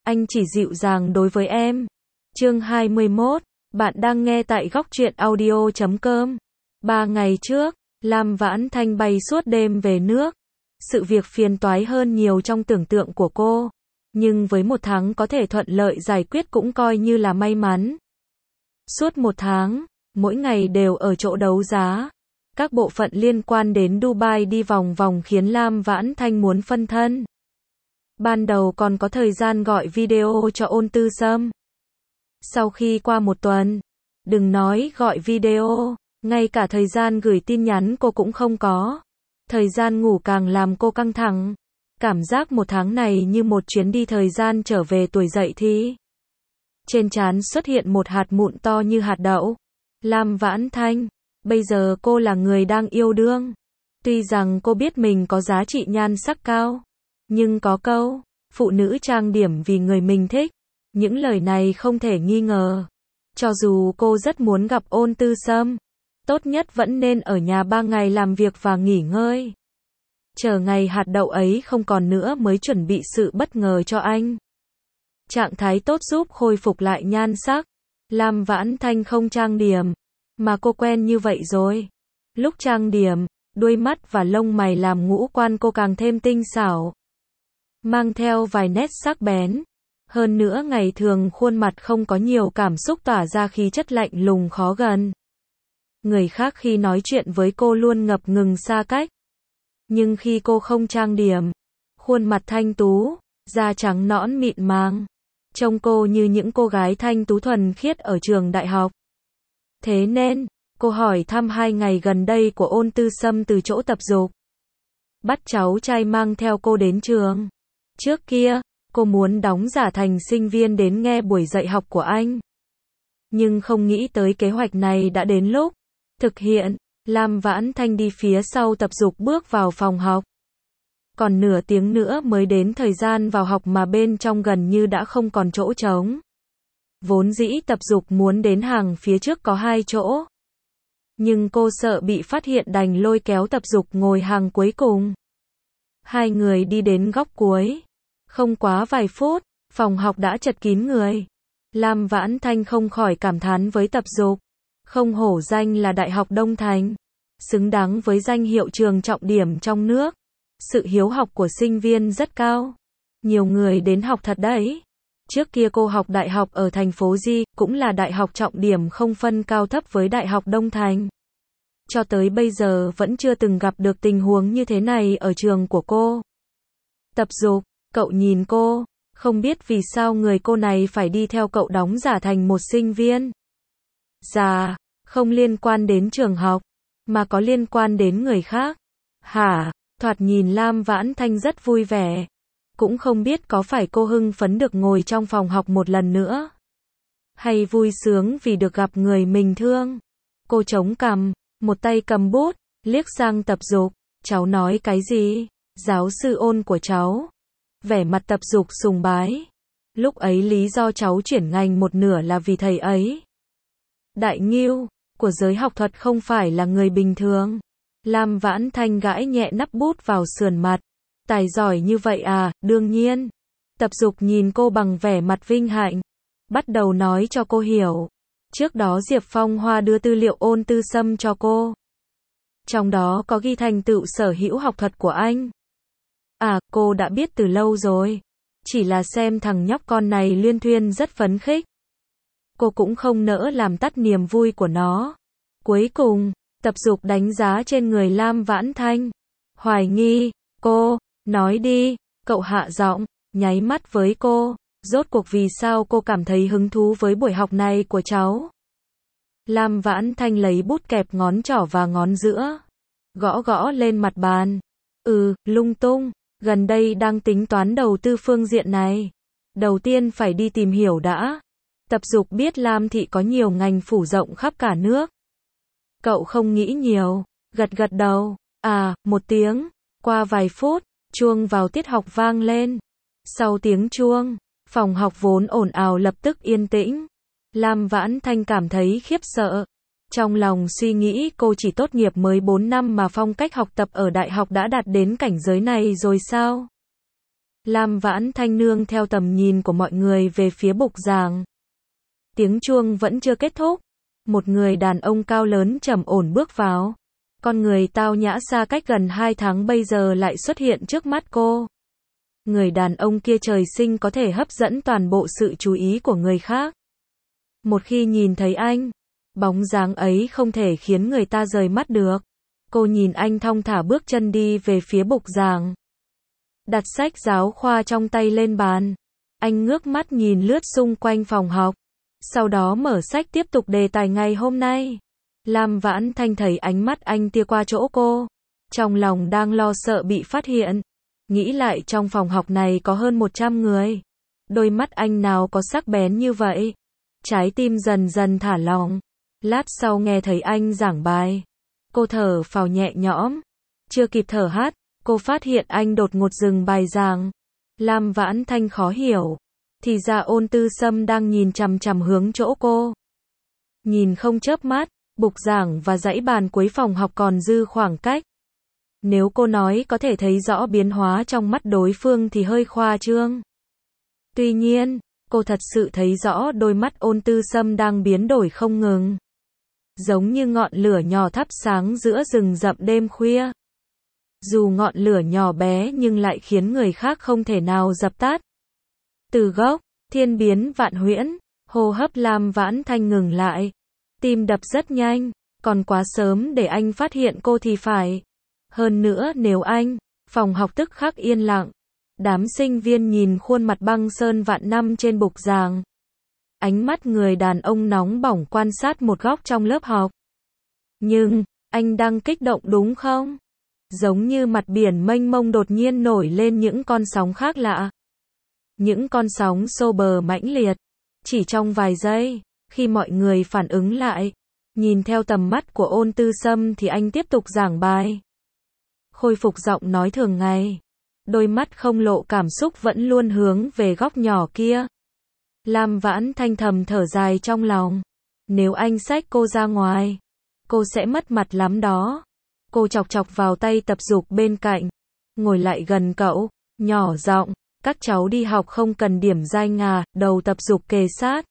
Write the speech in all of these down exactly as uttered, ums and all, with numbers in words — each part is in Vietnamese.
anh chỉ dịu dàng đối với em. Chương hai mươi mốt, bạn đang nghe tại góc truyện audio chấm com. Ba ngày trước, Lam Vãn Thanh bay suốt đêm về nước. Sự việc phiền toái hơn nhiều trong tưởng tượng của cô. Nhưng với một tháng có thể thuận lợi giải quyết cũng coi như là may mắn. Suốt một tháng, mỗi ngày đều ở chỗ đấu giá. Các bộ phận liên quan đến Dubai đi vòng vòng khiến Lam Vãn Thanh muốn phân thân. Ban đầu còn có thời gian gọi video cho Ôn Tư Sâm. Sau khi qua một tuần, đừng nói gọi video, ngay cả thời gian gửi tin nhắn cô cũng không có. Thời gian ngủ càng làm cô căng thẳng. Cảm giác một tháng này như một chuyến đi thời gian trở về tuổi dậy thì. Trên trán xuất hiện một hạt mụn to như hạt đậu. Lam Vãn Thanh, bây giờ cô là người đang yêu đương. Tuy rằng cô biết mình có giá trị nhan sắc cao, nhưng có câu, phụ nữ trang điểm vì người mình thích. Những lời này không thể nghi ngờ. Cho dù cô rất muốn gặp Ôn Tư Sâm, tốt nhất vẫn nên ở nhà ba ngày làm việc và nghỉ ngơi. Chờ ngày hạt đậu ấy không còn nữa mới chuẩn bị sự bất ngờ cho anh. Trạng thái tốt giúp khôi phục lại nhan sắc. Lam Vãn Thanh không trang điểm, mà cô quen như vậy rồi. Lúc trang điểm, đuôi mắt và lông mày làm ngũ quan cô càng thêm tinh xảo. Mang theo vài nét sắc bén. Hơn nữa ngày thường khuôn mặt không có nhiều cảm xúc tỏa ra khí chất lạnh lùng khó gần. Người khác khi nói chuyện với cô luôn ngập ngừng xa cách. Nhưng khi cô không trang điểm, khuôn mặt thanh tú, da trắng nõn mịn màng, trông cô như những cô gái thanh tú thuần khiết ở trường đại học. Thế nên, cô hỏi thăm hai ngày gần đây của Ôn Tư Sâm từ chỗ tập dục. Bắt cháu trai mang theo cô đến trường. Trước kia, cô muốn đóng giả thành sinh viên đến nghe buổi dạy học của anh. Nhưng không nghĩ tới kế hoạch này đã đến lúc thực hiện. Lam Vãn Thanh đi phía sau tập dục bước vào phòng học. Còn nửa tiếng nữa mới đến thời gian vào học mà bên trong gần như đã không còn chỗ trống. Vốn dĩ tập dục muốn đến hàng phía trước có hai chỗ. Nhưng cô sợ bị phát hiện đành lôi kéo tập dục ngồi hàng cuối cùng. Hai người đi đến góc cuối. Không quá vài phút, phòng học đã chật kín người. Lam Vãn Thanh không khỏi cảm thán với tập dục. Không hổ danh là Đại học Đông Thành. Xứng đáng với danh hiệu trường trọng điểm trong nước. Sự hiếu học của sinh viên rất cao. Nhiều người đến học thật đấy. Trước kia cô học đại học ở thành phố Di, cũng là đại học trọng điểm không phân cao thấp với Đại học Đông Thành. Cho tới bây giờ vẫn chưa từng gặp được tình huống như thế này ở trường của cô. Tập dục, cậu nhìn cô, không biết vì sao người cô này phải đi theo cậu đóng giả thành một sinh viên. Dạ, không liên quan đến trường học, mà có liên quan đến người khác. Hả? Thoạt nhìn Lam Vãn Thanh rất vui vẻ. Cũng không biết có phải cô hưng phấn được ngồi trong phòng học một lần nữa. Hay vui sướng vì được gặp người mình thương. Cô chống cằm, một tay cầm bút, liếc sang tập dục. Cháu nói cái gì? Giáo sư Ôn của cháu. Vẻ mặt tập dục sùng bái. Lúc ấy lý do cháu chuyển ngành một nửa là vì thầy ấy. Đại ngưu của giới học thuật không phải là người bình thường. Lam Vãn Thanh gãi nhẹ nắp bút vào sườn mặt. Tài giỏi như vậy à? Đương nhiên. Tập dục nhìn cô bằng vẻ mặt vinh hạnh. Bắt đầu nói cho cô hiểu. Trước đó Diệp Phong Hoa đưa tư liệu Ôn Tư Sâm cho cô. Trong đó có ghi thành tựu sở hữu học thuật của anh. À, cô đã biết từ lâu rồi. Chỉ là xem thằng nhóc con này luyên thuyên rất phấn khích. Cô cũng không nỡ làm tắt niềm vui của nó. Cuối cùng, tập dục đánh giá trên người Lam Vãn Thanh. Hoài nghi, cô, nói đi, cậu hạ giọng, nháy mắt với cô. Rốt cuộc vì sao cô cảm thấy hứng thú với buổi học này của cháu? Lam Vãn Thanh lấy bút kẹp ngón trỏ và ngón giữa. Gõ gõ lên mặt bàn. Ừ, lung tung, gần đây đang tính toán đầu tư phương diện này. Đầu tiên phải đi tìm hiểu đã. Tập dục biết Lam Thị có nhiều ngành phủ rộng khắp cả nước. Cậu không nghĩ nhiều, gật gật đầu. À, một tiếng. Qua vài phút, chuông vào tiết học vang lên. Sau tiếng chuông, phòng học vốn ồn ào lập tức yên tĩnh. Lam Vãn Thanh cảm thấy khiếp sợ. Trong lòng suy nghĩ cô chỉ tốt nghiệp mới bốn năm mà phong cách học tập ở đại học đã đạt đến cảnh giới này rồi sao? Lam Vãn Thanh nương theo tầm nhìn của mọi người về phía bục giảng. Tiếng chuông vẫn chưa kết thúc. Một người đàn ông cao lớn trầm ổn bước vào. Con người tao nhã xa cách gần hai tháng bây giờ lại xuất hiện trước mắt cô. Người đàn ông kia trời sinh có thể hấp dẫn toàn bộ sự chú ý của người khác. Một khi nhìn thấy anh, bóng dáng ấy không thể khiến người ta rời mắt được. Cô nhìn anh thong thả bước chân đi về phía bục giảng. Đặt sách giáo khoa trong tay lên bàn. Anh ngước mắt nhìn lướt xung quanh phòng học. Sau đó mở sách tiếp tục đề tài ngày hôm nay. Lam Vãn Thanh thấy ánh mắt anh tia qua chỗ cô. Trong lòng đang lo sợ bị phát hiện. Nghĩ lại trong phòng học này có hơn một trăm người. Đôi mắt anh nào có sắc bén như vậy. Trái tim dần dần thả lỏng. Lát sau nghe thấy anh giảng bài. Cô thở phào nhẹ nhõm. Chưa kịp thở hắt, cô phát hiện anh đột ngột dừng bài giảng. Lam Vãn Thanh khó hiểu. Thì ra Ôn Tư Sâm đang nhìn chằm chằm hướng chỗ cô. Nhìn không chớp mắt, bục giảng và dãy bàn cuối phòng học còn dư khoảng cách. Nếu cô nói có thể thấy rõ biến hóa trong mắt đối phương thì hơi khoa trương. Tuy nhiên, cô thật sự thấy rõ đôi mắt Ôn Tư Sâm đang biến đổi không ngừng. Giống như ngọn lửa nhỏ thắp sáng giữa rừng rậm đêm khuya. Dù ngọn lửa nhỏ bé nhưng lại khiến người khác không thể nào dập tắt. Từ gốc, thiên biến vạn huyễn, hô hấp Lam Vãn Thanh ngừng lại. Tim đập rất nhanh, còn quá sớm để anh phát hiện cô thì phải. Hơn nữa nếu anh, phòng học tức khắc yên lặng. Đám sinh viên nhìn khuôn mặt băng sơn vạn năm trên bục giảng. Ánh mắt người đàn ông nóng bỏng quan sát một góc trong lớp học. Nhưng, anh đang kích động đúng không? Giống như mặt biển mênh mông đột nhiên nổi lên những con sóng khác lạ. Những con sóng xô bờ mãnh liệt. Chỉ trong vài giây, khi mọi người phản ứng lại, nhìn theo tầm mắt của Ôn Tư Sâm thì anh tiếp tục giảng bài. Khôi phục giọng nói thường ngày. Đôi mắt không lộ cảm xúc vẫn luôn hướng về góc nhỏ kia. Lam Vãn Thanh thầm thở dài trong lòng. Nếu anh xách cô ra ngoài, cô sẽ mất mặt lắm đó. Cô chọc chọc vào tay tập dục bên cạnh. Ngồi lại gần cậu, nhỏ giọng, các cháu đi học không cần điểm danh à, đầu tập dục kề sát.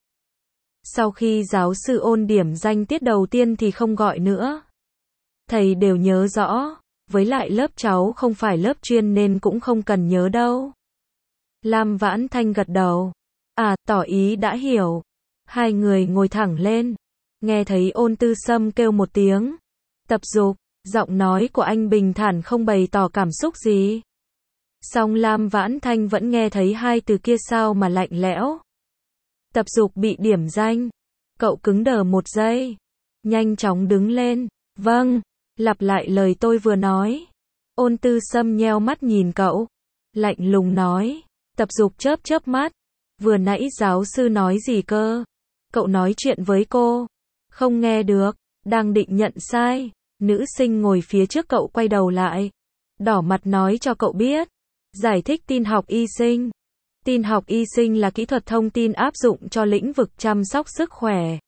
Sau khi giáo sư Ôn điểm danh tiết đầu tiên thì không gọi nữa. Thầy đều nhớ rõ, với lại lớp cháu không phải lớp chuyên nên cũng không cần nhớ đâu. Lam Vãn Thanh gật đầu. À, tỏ ý đã hiểu. Hai người ngồi thẳng lên. Nghe thấy Ôn Tư Sâm kêu một tiếng. Tập dục, giọng nói của anh bình thản không bày tỏ cảm xúc gì. Song Lam Vãn Thanh vẫn nghe thấy hai từ kia sao mà lạnh lẽo. Tập dục bị điểm danh. Cậu cứng đờ một giây. Nhanh chóng đứng lên. Vâng, lặp lại lời tôi vừa nói. Ôn Tư Sâm nheo mắt nhìn cậu. Lạnh lùng nói. Tập dục chớp chớp mắt. Vừa nãy giáo sư nói gì cơ? Cậu nói chuyện với cô. Không nghe được. Đang định nhận sai. Nữ sinh ngồi phía trước cậu quay đầu lại. Đỏ mặt nói cho cậu biết. Giải thích tin học y sinh. Tin học y sinh là kỹ thuật thông tin áp dụng cho lĩnh vực chăm sóc sức khỏe.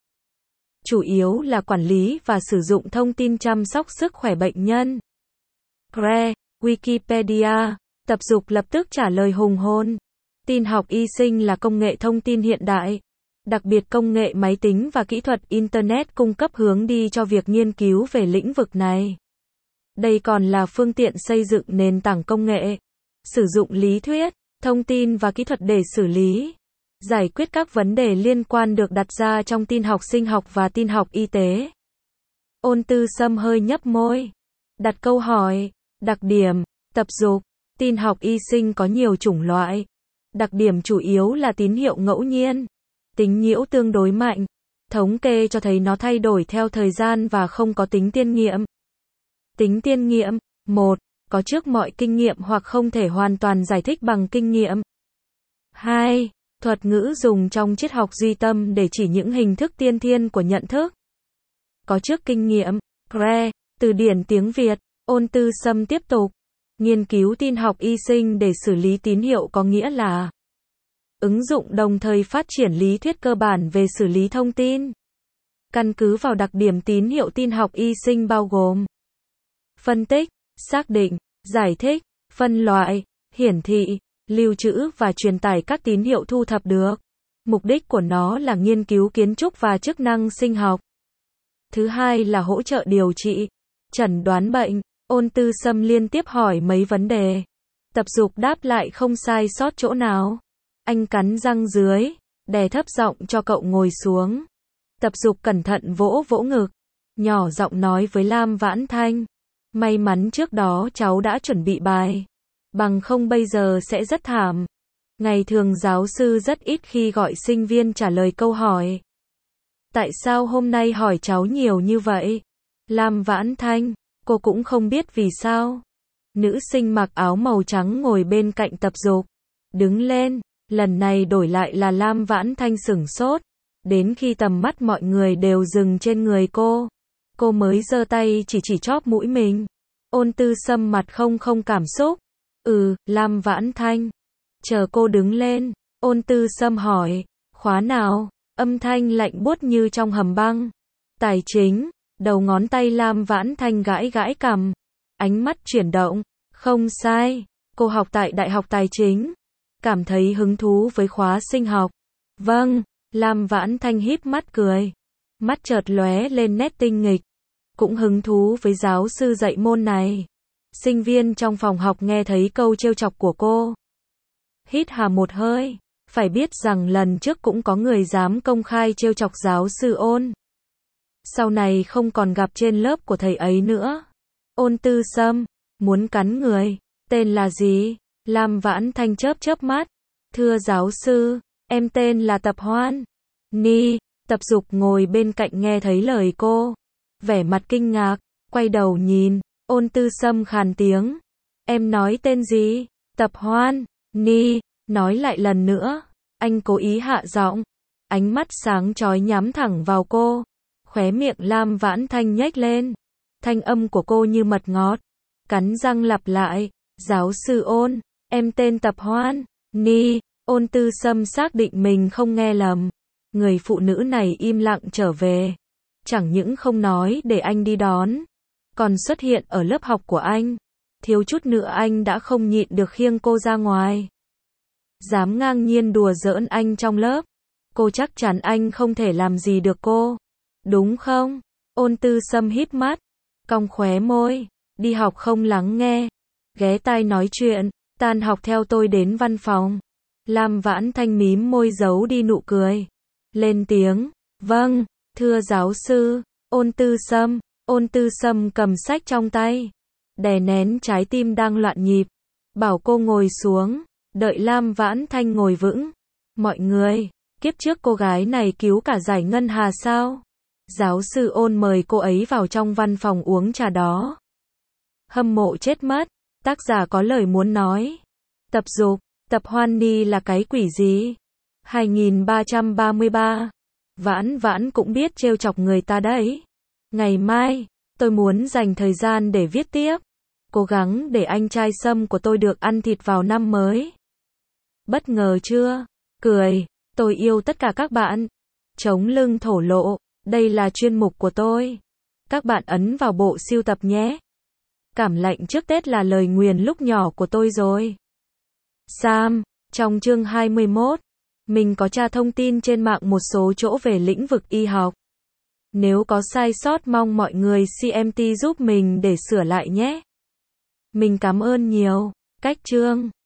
Chủ yếu là quản lý và sử dụng thông tin chăm sóc sức khỏe bệnh nhân. Pre, Wikipedia, tập dục lập tức trả lời hùng hồn. Tin học y sinh là công nghệ thông tin hiện đại. Đặc biệt công nghệ máy tính và kỹ thuật Internet cung cấp hướng đi cho việc nghiên cứu về lĩnh vực này. Đây còn là phương tiện xây dựng nền tảng công nghệ. Sử dụng lý thuyết, thông tin và kỹ thuật để xử lý, giải quyết các vấn đề liên quan được đặt ra trong tin học sinh học và tin học y tế. Ôn Tư Sâm hơi nhấp môi. Đặt câu hỏi. Đặc điểm, tập dục, tin học y sinh có nhiều chủng loại. Đặc điểm chủ yếu là tín hiệu ngẫu nhiên. Tính nhiễu tương đối mạnh. Thống kê cho thấy nó thay đổi theo thời gian và không có tính tiên nghiệm. Tính tiên nghiệm. một. Có trước mọi kinh nghiệm hoặc không thể hoàn toàn giải thích bằng kinh nghiệm. hai. Thuật ngữ dùng trong triết học duy tâm để chỉ những hình thức tiên thiên của nhận thức. Có trước kinh nghiệm. Pre, từ điển tiếng Việt. Ôn Tư Sâm tiếp tục. Nghiên cứu tin học y sinh để xử lý tín hiệu có nghĩa là ứng dụng đồng thời phát triển lý thuyết cơ bản về xử lý thông tin. Căn cứ vào đặc điểm tín hiệu tin học y sinh bao gồm phân tích, xác định, giải thích, phân loại, hiển thị, lưu trữ và truyền tải các tín hiệu thu thập được. Mục đích của nó là nghiên cứu kiến trúc và chức năng sinh học. Thứ hai là hỗ trợ điều trị, chẩn đoán bệnh. Ôn Tư Sâm liên tiếp hỏi mấy vấn đề. Tập Dục đáp lại không sai sót chỗ nào. Anh cắn răng dưới, đè thấp giọng cho cậu ngồi xuống. Tập Dục cẩn thận vỗ vỗ ngực, nhỏ giọng nói với Lam Vãn Thanh. May mắn trước đó cháu đã chuẩn bị bài. Bằng không bây giờ sẽ rất thảm. Ngày thường giáo sư rất ít khi gọi sinh viên trả lời câu hỏi. Tại sao hôm nay hỏi cháu nhiều như vậy? Lam Vãn Thanh, cô cũng không biết vì sao. Nữ sinh mặc áo màu trắng ngồi bên cạnh Tập Dục. Đứng lên, lần này đổi lại là Lam Vãn Thanh sửng sốt. Đến khi tầm mắt mọi người đều dừng trên người cô, cô mới giơ tay chỉ chỉ chóp mũi mình. Ôn Tư Sâm mặt không không cảm xúc. Ừ, Lam Vãn Thanh. Chờ cô đứng lên, Ôn Tư Sâm hỏi, khóa nào? Âm thanh lạnh buốt như trong hầm băng. Tài chính, đầu ngón tay Lam Vãn Thanh gãi gãi cằm. Ánh mắt chuyển động, không sai, cô học tại Đại học Tài chính. Cảm thấy hứng thú với khóa sinh học. Vâng, Lam Vãn Thanh híp mắt cười. Mắt chợt lóe lên nét tinh nghịch. Cũng hứng thú với giáo sư dạy môn này. Sinh viên trong phòng học nghe thấy câu trêu chọc của cô. Hít hà một hơi. Phải biết rằng lần trước cũng có người dám công khai trêu chọc giáo sư Ôn. Sau này không còn gặp trên lớp của thầy ấy nữa. Ôn Tư Sâm, muốn cắn người, tên là gì? Lam Vãn Thanh chớp chớp mắt. Thưa giáo sư, em tên là Tập Hoan. Ni, Tập Dục ngồi bên cạnh nghe thấy lời cô. Vẻ mặt kinh ngạc, quay đầu nhìn, Ôn Tư Sâm khàn tiếng. Em nói tên gì? Tập Hoan. Ni, nói lại lần nữa. Anh cố ý hạ giọng. Ánh mắt sáng chói nhắm thẳng vào cô. Khóe miệng Lam Vãn Thanh nhếch lên. Thanh âm của cô như mật ngọt. Cắn răng lặp lại. Giáo sư Ôn, em tên Tập Hoan. Ni, Ôn Tư Sâm xác định mình không nghe lầm. Người phụ nữ này im lặng trở về. Chẳng những không nói để anh đi đón, còn xuất hiện ở lớp học của anh. Thiếu chút nữa anh đã không nhịn được khiêng cô ra ngoài. Dám ngang nhiên đùa giỡn anh trong lớp. Cô chắc chắn anh không thể làm gì được cô. Đúng không? Ôn Tư Sâm híp mắt, cong khóe môi. Đi học không lắng nghe, ghé tai nói chuyện, tan học theo tôi đến văn phòng. Lam Vãn Thanh mím môi giấu đi nụ cười. Lên tiếng, vâng, thưa giáo sư. Ôn Tư Sâm, Ôn Tư Sâm cầm sách trong tay, đè nén trái tim đang loạn nhịp. Bảo cô ngồi xuống, đợi Lam Vãn Thanh ngồi vững. Mọi người, kiếp trước cô gái này cứu cả giải ngân hà sao? Giáo sư Ôn mời cô ấy vào trong văn phòng uống trà đó. Hâm mộ chết mất, tác giả có lời muốn nói. Tập Dục, Tập Hoan Ni là cái quỷ gì? hai nghìn ba trăm ba mươi ba. Vãn Vãn cũng biết trêu chọc người ta đấy. Ngày mai, tôi muốn dành thời gian để viết tiếp. Cố gắng để anh trai Sâm của tôi được ăn thịt vào năm mới. Bất ngờ chưa? Cười, tôi yêu tất cả các bạn. Chống lưng thổ lộ, đây là chuyên mục của tôi. Các bạn ấn vào bộ sưu tập nhé. Cảm lạnh trước Tết là lời nguyền lúc nhỏ của tôi rồi. Sam, trong chương hai mươi mốt, mình có tra thông tin trên mạng một số chỗ về lĩnh vực y học. Nếu có sai sót mong mọi người xê em tê giúp mình để sửa lại nhé. Mình cảm ơn nhiều. Cách chương